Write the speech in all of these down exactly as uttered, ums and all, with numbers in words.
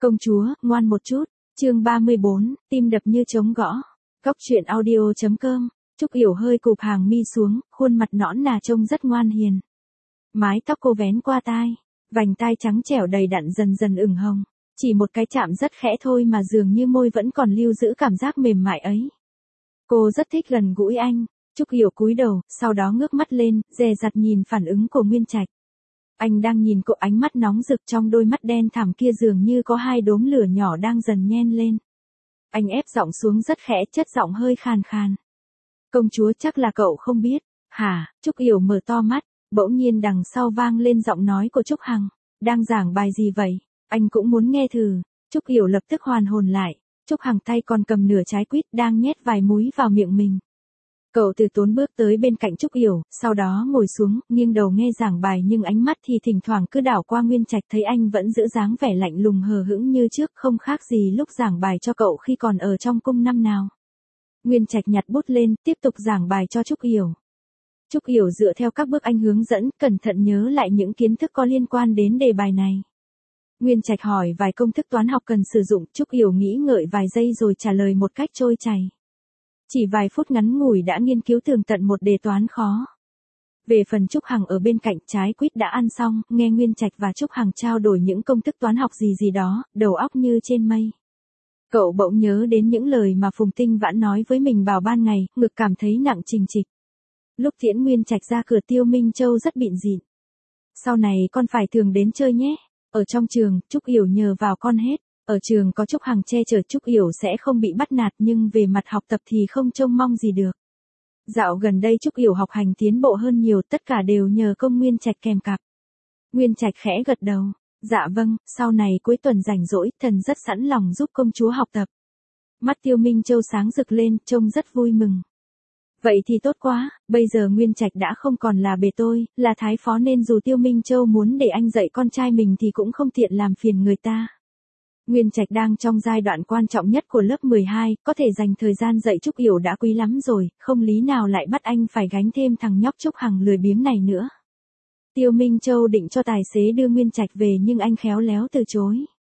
Công chúa, ngoan một chút. Chương ba mươi bốn, tim đập như trống gõ. Góc truyện audio chấm com. Trúc Yểu hơi cụp hàng mi xuống, khuôn mặt nõn nà trông rất ngoan hiền. Mái tóc cô vén qua tai, vành tai trắng trẻo đầy đặn dần dần ửng hồng. Chỉ một cái chạm rất khẽ thôi mà dường như môi vẫn còn lưu giữ cảm giác mềm mại ấy. Cô rất thích gần gũi anh. Trúc Yểu cúi đầu, sau đó ngước mắt lên, dè dặt nhìn phản ứng của Nguyên Trạch. Anh đang nhìn cô, ánh mắt nóng rực, trong đôi mắt đen thẳm kia dường như có hai đốm lửa nhỏ đang dần nhen lên. Anh ép giọng xuống rất khẽ, chất giọng hơi khàn khàn. Công chúa, chắc là cậu không biết. Hả? Trúc Yểu mở to mắt, bỗng nhiên đằng sau vang lên giọng nói của Trúc Hằng. Đang giảng bài gì vậy? Anh cũng muốn nghe thử. Trúc Yểu lập tức hoàn hồn lại. Trúc Hằng tay còn cầm nửa trái quýt đang nhét vài múi vào miệng mình. Cậu từ tốn bước tới bên cạnh Trúc Yểu, sau đó ngồi xuống, nghiêng đầu nghe giảng bài nhưng ánh mắt thì thỉnh thoảng cứ đảo qua Nguyên Trạch, thấy anh vẫn giữ dáng vẻ lạnh lùng hờ hững như trước, không khác gì lúc giảng bài cho cậu khi còn ở trong cung năm nào. Nguyên Trạch nhặt bút lên, tiếp tục giảng bài cho Trúc Yểu. Trúc Yểu dựa theo các bước anh hướng dẫn, cẩn thận nhớ lại những kiến thức có liên quan đến đề bài này. Nguyên Trạch hỏi vài công thức toán học cần sử dụng, Trúc Yểu nghĩ ngợi vài giây rồi trả lời một cách trôi chảy. Chỉ vài phút ngắn ngủi đã nghiên cứu tường tận một đề toán khó. Về phần Trúc Hằng ở bên cạnh, trái quýt đã ăn xong, nghe Nguyên Trạch và Trúc Hằng trao đổi những công thức toán học gì gì đó, đầu óc như trên mây. Cậu bỗng nhớ đến những lời mà Phùng Tinh Vãn nói với mình vào ban ngày, ngực cảm thấy nặng trình trịch. Lúc tiễn Nguyên Trạch ra cửa, Tiêu Minh Châu rất bịn dịn. Sau này con phải thường đến chơi nhé. Ở trong trường, Trúc Yểu nhờ vào con hết. Ở trường có Trúc Hằng che chở, Trúc Yểu sẽ không bị bắt nạt, nhưng về mặt học tập thì không trông mong gì được. Dạo gần đây Trúc Yểu học hành tiến bộ hơn nhiều, tất cả đều nhờ công Nguyên Trạch kèm cặp. Nguyên Trạch khẽ gật đầu. Dạ vâng, sau này cuối tuần rảnh rỗi, thần rất sẵn lòng giúp công chúa học tập. Mắt Tiêu Minh Châu sáng rực lên, trông rất vui mừng. Vậy thì tốt quá, bây giờ Nguyên Trạch đã không còn là bề tôi, là thái phó, nên dù Tiêu Minh Châu muốn để anh dạy con trai mình thì cũng không tiện làm phiền người ta. Nguyên Trạch đang trong giai đoạn quan trọng nhất của lớp mười hai, có thể dành thời gian dạy Trúc Yểu đã quý lắm rồi, không lý nào lại bắt anh phải gánh thêm thằng nhóc Trúc Hằng lười biếng này nữa. Tiêu Minh Châu định cho tài xế đưa Nguyên Trạch về nhưng anh khéo léo từ chối.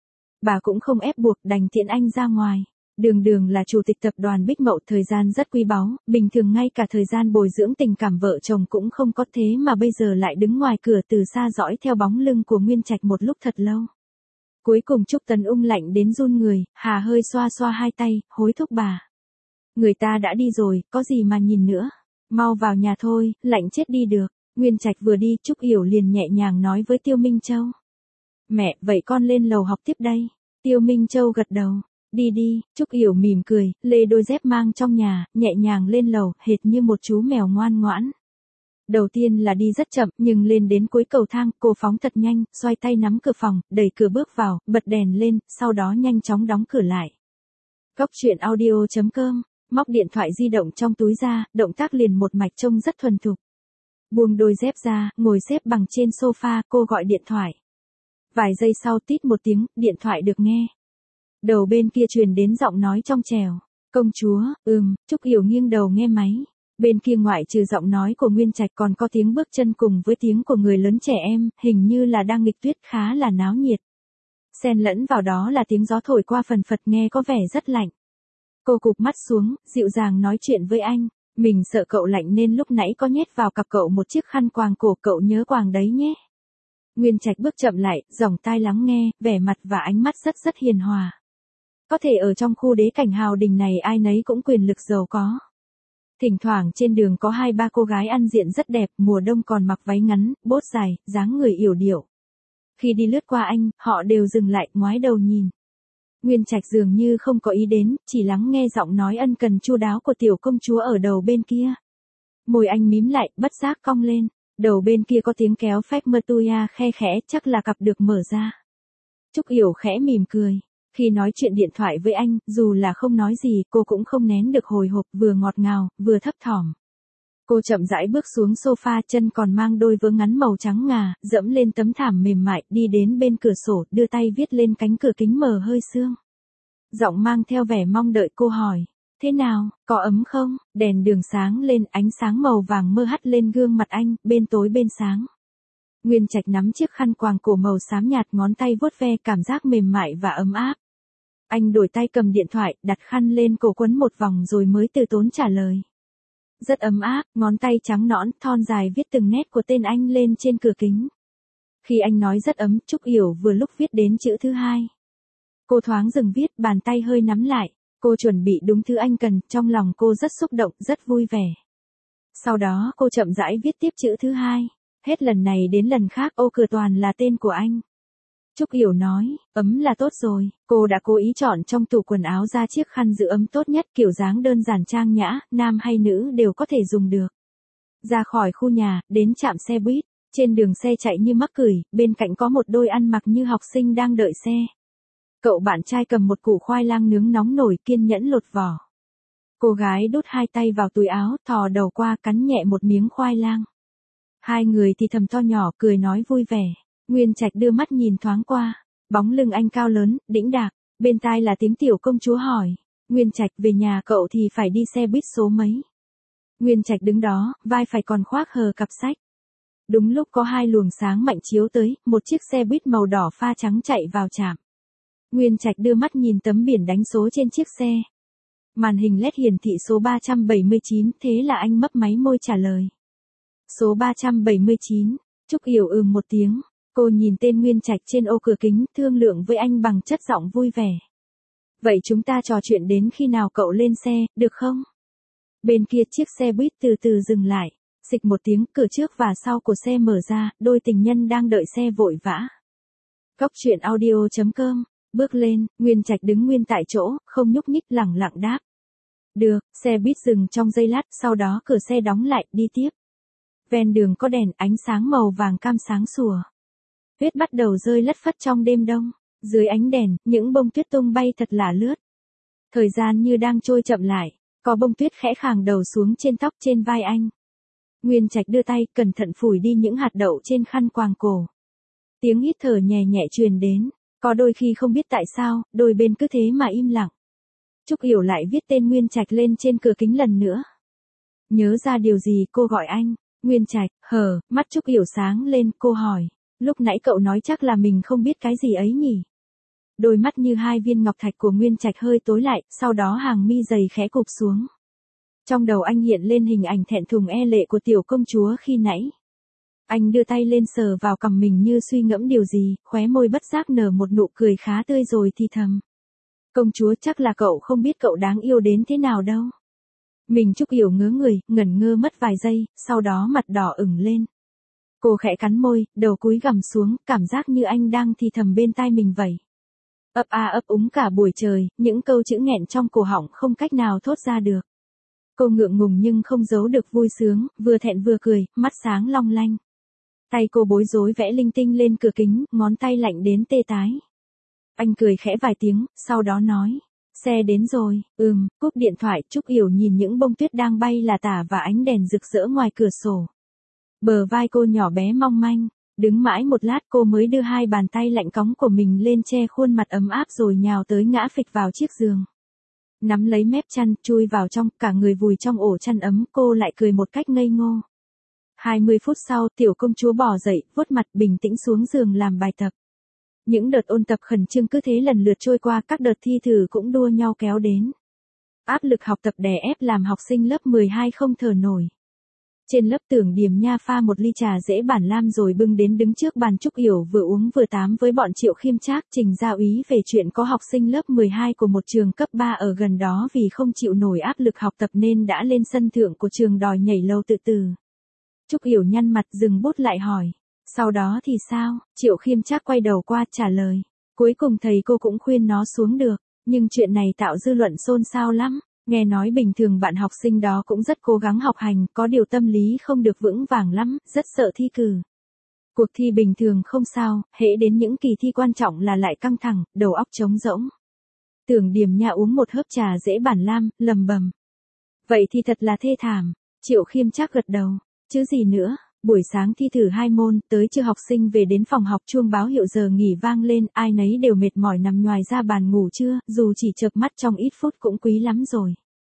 Bà cũng không ép buộc, đành tiễn anh ra ngoài. Đường Đường là chủ tịch tập đoàn Bích Mậu, thời gian rất quý báu, bình thường ngay cả thời gian bồi dưỡng tình cảm vợ chồng cũng không có, thế mà bây giờ lại đứng ngoài cửa từ xa dõi theo bóng lưng của Nguyên Trạch một lúc thật lâu. Cuối cùng Trúc Tấn Ung lạnh đến run người, hà hơi xoa xoa hai tay, hối thúc bà. Người ta đã đi rồi, có gì mà nhìn nữa. Mau vào nhà thôi, lạnh chết đi được. Nguyên Trạch vừa đi, Trúc Yểu liền nhẹ nhàng nói với Tiêu Minh Châu. Mẹ, vậy con lên lầu học tiếp đây. Tiêu Minh Châu gật đầu. Đi đi, Trúc Yểu mỉm cười, lê đôi dép mang trong nhà, nhẹ nhàng lên lầu, hệt như một chú mèo ngoan ngoãn. Đầu tiên là đi rất chậm, nhưng lên đến cuối cầu thang, cô phóng thật nhanh, xoay tay nắm cửa phòng, đẩy cửa bước vào, bật đèn lên, sau đó nhanh chóng đóng cửa lại. Góc truyện audio chấm com, móc điện thoại di động trong túi ra, động tác liền một mạch trông rất thuần thục. Buông đôi dép ra, ngồi xếp bằng trên sofa, cô gọi điện thoại. Vài giây sau, tít một tiếng, điện thoại được nghe. Đầu bên kia truyền đến giọng nói trong trẻo. Công chúa, ừm, Trúc Yểu nghiêng đầu nghe máy. Bên kia ngoại trừ giọng nói của Nguyên Trạch còn có tiếng bước chân cùng với tiếng của người lớn trẻ em, hình như là đang nghịch tuyết, khá là náo nhiệt. Xen lẫn vào đó là tiếng gió thổi qua phần phật, nghe có vẻ rất lạnh. Cô cụp mắt xuống, dịu dàng nói chuyện với anh. Mình sợ cậu lạnh nên lúc nãy có nhét vào cặp cậu một chiếc khăn quàng cổ, cậu nhớ quàng đấy nhé. Nguyên Trạch bước chậm lại, dòng tai lắng nghe, vẻ mặt và ánh mắt rất rất hiền hòa. Có thể ở trong khu đế cảnh hào đình này ai nấy cũng quyền lực giàu có. Thỉnh thoảng trên đường có hai ba cô gái ăn diện rất đẹp, mùa đông còn mặc váy ngắn, bốt dài, dáng người yểu điệu. Khi đi lướt qua anh, họ đều dừng lại, ngoái đầu nhìn. Nguyên Trạch dường như không có ý đến, chỉ lắng nghe giọng nói ân cần chu đáo của tiểu công chúa ở đầu bên kia. Môi anh mím lại, bất giác cong lên. Đầu bên kia có tiếng kéo phách mơ tuya khe khẽ, chắc là cặp được mở ra. Trúc Yểu khẽ mỉm cười. Khi nói chuyện điện thoại với anh, dù là không nói gì, cô cũng không nén được hồi hộp, vừa ngọt ngào, vừa thấp thỏm. Cô chậm rãi bước xuống sofa, chân còn mang đôi vớ ngắn màu trắng ngà, dẫm lên tấm thảm mềm mại, đi đến bên cửa sổ, đưa tay viết lên cánh cửa kính mờ hơi sương. Giọng mang theo vẻ mong đợi, cô hỏi. Thế nào, có ấm không? Đèn đường sáng lên, ánh sáng màu vàng mơ hắt lên gương mặt anh, bên tối bên sáng. Nguyên Trạch nắm chiếc khăn quàng cổ màu xám nhạt, ngón tay vuốt ve, cảm giác mềm mại và ấm áp. Anh đổi tay cầm điện thoại, đặt khăn lên cổ quấn một vòng rồi mới từ tốn trả lời. Rất ấm áp, ngón tay trắng nõn, thon dài viết từng nét của tên anh lên trên cửa kính. Khi anh nói rất ấm, Trúc Yểu vừa lúc viết đến chữ thứ hai. Cô thoáng dừng viết, bàn tay hơi nắm lại. Cô chuẩn bị đúng thứ anh cần, trong lòng cô rất xúc động, rất vui vẻ. Sau đó cô chậm rãi viết tiếp chữ thứ hai. Hết lần này đến lần khác ô cửa toàn là tên của anh. Trúc Yểu nói, ấm là tốt rồi. Cô đã cố ý chọn trong tủ quần áo ra chiếc khăn giữ ấm tốt nhất, kiểu dáng đơn giản trang nhã, nam hay nữ đều có thể dùng được. Ra khỏi khu nhà, đến trạm xe buýt. Trên đường xe chạy như mắc cười, bên cạnh có một đôi ăn mặc như học sinh đang đợi xe. Cậu bạn trai cầm một củ khoai lang nướng nóng nổi, kiên nhẫn lột vỏ. Cô gái đút hai tay vào túi áo, thò đầu qua cắn nhẹ một miếng khoai lang. Hai người thì thầm to nhỏ, cười nói vui vẻ. Nguyên Trạch đưa mắt nhìn thoáng qua. Bóng lưng anh cao lớn, đĩnh đạc. Bên tai là tiếng tiểu công chúa hỏi. Nguyên Trạch, về nhà cậu thì phải đi xe buýt số mấy? Nguyên Trạch đứng đó, vai phải còn khoác hờ cặp sách. Đúng lúc có hai luồng sáng mạnh chiếu tới, một chiếc xe buýt màu đỏ pha trắng chạy vào trạm. Nguyên Trạch đưa mắt nhìn tấm biển đánh số trên chiếc xe. Màn hình led hiển thị số ba trăm bảy mươi chín, thế là anh mấp máy môi trả lời. Số ba trăm bảy mươi chín, Trúc Yểu ừm một tiếng. Cô nhìn tên Nguyên Trạch trên ô cửa kính, thương lượng với anh bằng chất giọng vui vẻ. Vậy chúng ta trò chuyện đến khi nào cậu lên xe, được không? Bên kia chiếc xe buýt từ từ dừng lại. Xịch một tiếng, cửa trước và sau của xe mở ra, đôi tình nhân đang đợi xe vội vã. Cóc truyện audio chấm com. Bước lên, Nguyên Trạch đứng nguyên tại chỗ, không nhúc nhích, lẳng lặng đáp. Được, xe buýt dừng trong giây lát, sau đó cửa xe đóng lại, đi tiếp. Ven đường có đèn, ánh sáng màu vàng cam sáng sủa. Tuyết bắt đầu rơi lất phất trong đêm đông. Dưới ánh đèn, những bông tuyết tung bay thật lả lướt. Thời gian như đang trôi chậm lại, có bông tuyết khẽ khàng đầu xuống trên tóc trên vai anh. Nguyên Trạch đưa tay, cẩn thận phủi đi những hạt đậu trên khăn quàng cổ. Tiếng hít thở nhẹ nhẹ truyền đến. Có đôi khi không biết tại sao, đôi bên cứ thế mà im lặng. Trúc Yểu lại viết tên Nguyên Trạch lên trên cửa kính lần nữa. Nhớ ra điều gì, cô gọi anh. Nguyên Trạch, hờ, mắt Trúc Yểu sáng lên, cô hỏi. Lúc nãy cậu nói chắc là mình không biết cái gì ấy nhỉ? Đôi mắt như hai viên ngọc thạch của Nguyên Trạch hơi tối lại, sau đó hàng mi dày khẽ cụp xuống. Trong đầu anh hiện lên hình ảnh thẹn thùng e lệ của tiểu công chúa khi nãy. Anh đưa tay lên sờ vào cằm mình như suy ngẫm điều gì, khóe môi bất giác nở một nụ cười khá tươi rồi thì thầm. Công chúa, chắc là cậu không biết cậu đáng yêu đến thế nào đâu. Mình Trúc Yểu ngớ người, ngẩn ngơ mất vài giây, sau đó mặt đỏ ửng lên. Cô khẽ cắn môi, đầu cúi gằm xuống, cảm giác như anh đang thì thầm bên tai mình vậy. Ấp a ấp úng cả buổi trời, những câu chữ nghẹn trong cổ họng không cách nào thốt ra được. Cô ngượng ngùng nhưng không giấu được vui sướng, vừa thẹn vừa cười, mắt sáng long lanh. Tay cô bối rối vẽ linh tinh lên cửa kính, ngón tay lạnh đến tê tái. Anh cười khẽ vài tiếng, sau đó nói. Xe đến rồi, ừm, cúp điện thoại. Trúc Yểu nhìn những bông tuyết đang bay là tả và ánh đèn rực rỡ ngoài cửa sổ. Bờ vai cô nhỏ bé mong manh, đứng mãi một lát cô mới đưa hai bàn tay lạnh cóng của mình lên che khuôn mặt ấm áp rồi nhào tới ngã phịch vào chiếc giường. Nắm lấy mép chăn, chui vào trong, cả người vùi trong ổ chăn ấm, cô lại cười một cách ngây ngô. hai mươi phút sau, tiểu công chúa bò dậy, vuốt mặt bình tĩnh xuống giường làm bài tập. Những đợt ôn tập khẩn trương cứ thế lần lượt trôi qua, các đợt thi thử cũng đua nhau kéo đến. Áp lực học tập đè ép làm học sinh lớp mười hai không thở nổi. Trên lớp Tưởng Điềm Nha pha một ly trà dễ bản lam rồi bưng đến đứng trước bàn Trúc Yểu vừa uống vừa tám với bọn Triệu Khiêm Trác trình gia úy về chuyện có học sinh lớp mười hai của một trường cấp ba ở gần đó vì không chịu nổi áp lực học tập nên đã lên sân thượng của trường đòi nhảy lầu tự tử. Trúc Yểu nhăn mặt dừng bút lại hỏi. Sau đó thì sao? Triệu Khiêm Trác quay đầu qua trả lời. Cuối cùng thầy cô cũng khuyên nó xuống được, nhưng chuyện này tạo dư luận xôn xao lắm. Nghe nói bình thường bạn học sinh đó cũng rất cố gắng học hành, có điều tâm lý không được vững vàng lắm, rất sợ thi cử. Cuộc thi bình thường không sao, hễ đến những kỳ thi quan trọng là lại căng thẳng, đầu óc trống rỗng. Tưởng Điềm Nha uống một hớp trà dễ bản lam, lầm bầm. Vậy thì thật là thê thảm. Triệu Khiêm Trác gật đầu. Chứ gì nữa. Buổi sáng thi thử hai môn, tới trưa học sinh về đến phòng học chuông báo hiệu giờ nghỉ vang lên, ai nấy đều mệt mỏi nằm nhoài ra bàn ngủ trưa, dù chỉ chợp mắt trong ít phút cũng quý lắm rồi.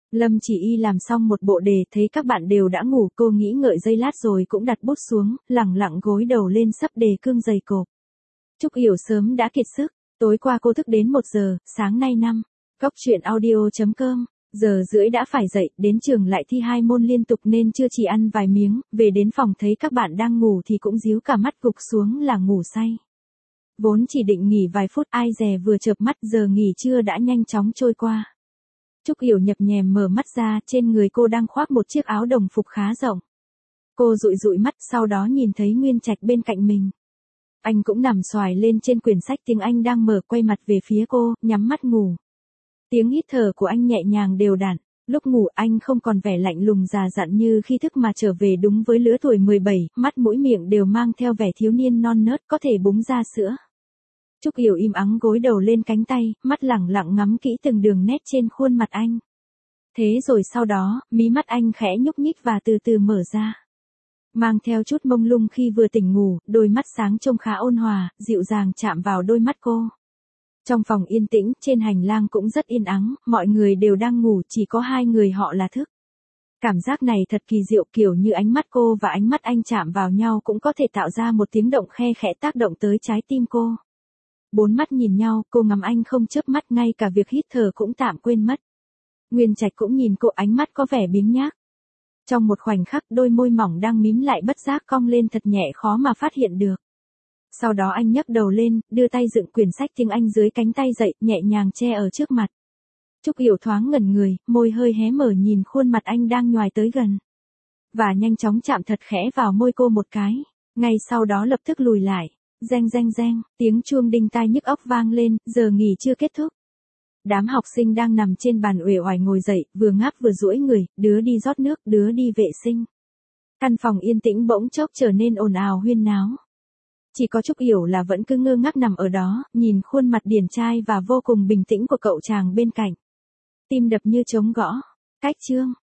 Lâm Chỉ Y làm xong một bộ đề, thấy các bạn đều đã ngủ, cô nghĩ ngợi giây lát rồi cũng đặt bút xuống, lẳng lặng gối đầu lên sấp đề cương dày cộp. Trúc Yểu sớm đã kiệt sức, tối qua cô thức đến một giờ, sáng nay năm. Cốc truyện audio chấm com, giờ rưỡi đã phải dậy, đến trường lại thi hai môn liên tục nên chưa chỉ ăn vài miếng, về đến phòng thấy các bạn đang ngủ thì cũng díu cả mắt gục xuống là ngủ say. Vốn chỉ định nghỉ vài phút, ai dè vừa chợp mắt giờ nghỉ trưa đã nhanh chóng trôi qua. Trúc Yểu nhập nhèm mở mắt ra, trên người cô đang khoác một chiếc áo đồng phục khá rộng. Cô dụi dụi mắt, sau đó nhìn thấy Nguyên Trạch bên cạnh mình. Anh cũng nằm xoài lên trên quyển sách tiếng Anh đang mở, quay mặt về phía cô, nhắm mắt ngủ. Tiếng hít thở của anh nhẹ nhàng đều đặn, lúc ngủ anh không còn vẻ lạnh lùng già dặn như khi thức mà trở về đúng với lứa tuổi mười bảy, mắt mũi miệng đều mang theo vẻ thiếu niên non nớt có thể búng ra sữa. Trúc Yểu im ắng gối đầu lên cánh tay, mắt lẳng lặng ngắm kỹ từng đường nét trên khuôn mặt anh. Thế rồi sau đó, mí mắt anh khẽ nhúc nhích và từ từ mở ra. Mang theo chút mông lung khi vừa tỉnh ngủ, đôi mắt sáng trông khá ôn hòa, dịu dàng chạm vào đôi mắt cô. Trong phòng yên tĩnh, trên hành lang cũng rất yên ắng, mọi người đều đang ngủ, chỉ có hai người họ là thức. Cảm giác này thật kỳ diệu, kiểu như ánh mắt cô và ánh mắt anh chạm vào nhau cũng có thể tạo ra một tiếng động khe khẽ tác động tới trái tim cô. Bốn mắt nhìn nhau, cô ngắm anh không chớp mắt, ngay cả việc hít thở cũng tạm quên mất. Nguyên Trạch cũng nhìn cô, ánh mắt có vẻ biếng nhác. Trong một khoảnh khắc, đôi môi mỏng đang mím lại bất giác cong lên thật nhẹ, khó mà phát hiện được. Sau đó anh nhấc đầu lên, đưa tay dựng quyển sách tiếng Anh dưới cánh tay dậy, nhẹ nhàng che ở trước mặt. Trúc Yểu thoáng ngẩn người, môi hơi hé mở nhìn khuôn mặt anh đang nhoài tới gần. Và nhanh chóng chạm thật khẽ vào môi cô một cái, ngay sau đó lập tức lùi lại. Reng reng reng, tiếng chuông đinh tai nhức óc vang lên, giờ nghỉ chưa kết thúc. Đám học sinh đang nằm trên bàn uể oải ngồi dậy, vừa ngáp vừa duỗi người, đứa đi rót nước, đứa đi vệ sinh. Căn phòng yên tĩnh bỗng chốc trở nên ồn ào huyên náo. Chỉ có Trúc Yểu là vẫn cứ ngơ ngác nằm ở đó, nhìn khuôn mặt điển trai và vô cùng bình tĩnh của cậu chàng bên cạnh. Tim đập như trống gõ. Cách chương.